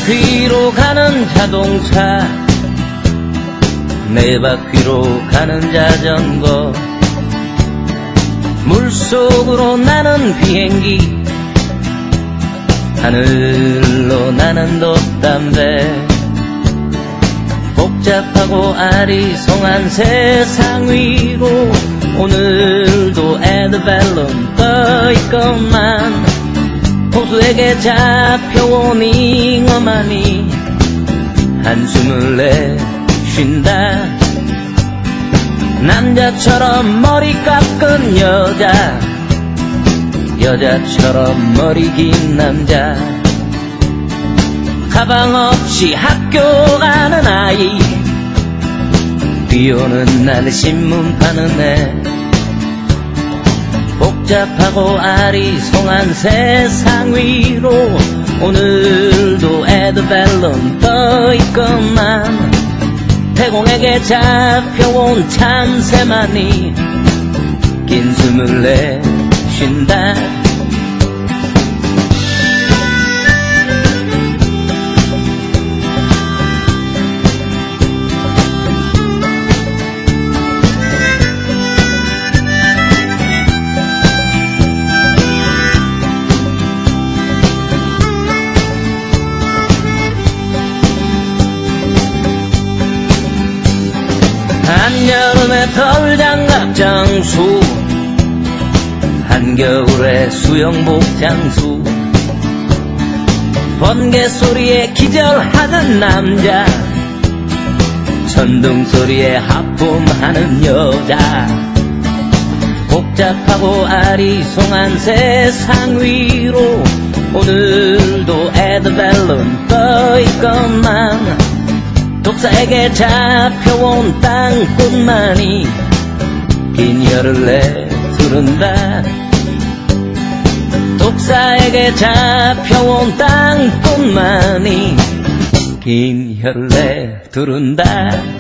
바퀴로 가는 자동차, 네 바퀴로 가는 자전거, 물속으로 나는 비행기, 하늘로 나는 돛담배. 복잡하고 아리송한 세상 위로 오늘도 에드벨론 떠있건만, 호수에게 잡혀온 잉어만이 한숨을 내쉰다. 남자처럼 머리 깎은 여자, 여자처럼 머리 긴 남자, 가방 없이 학교 가는 아이, 비 오는 날 신문 파는 애. 복잡하고 아리송한 세상 위로 오늘도 에드벨론 떠있건만, 태공에게 잡혀온 참새만이 긴 숨을 내쉰다. 한여름에 털장갑 장수, 한겨울에 수영복 장수, 번개 소리에 기절하는 남자, 천둥 소리에 하품하는 여자. 복잡하고 아리송한 세상 위로 오늘도 에드벨론 떠있건만, 독사에게 잡혀온 땅꽃만이 긴 혀를 내두른다. 독사에게 잡혀온 땅꽃만이 긴 혀를 내두른다.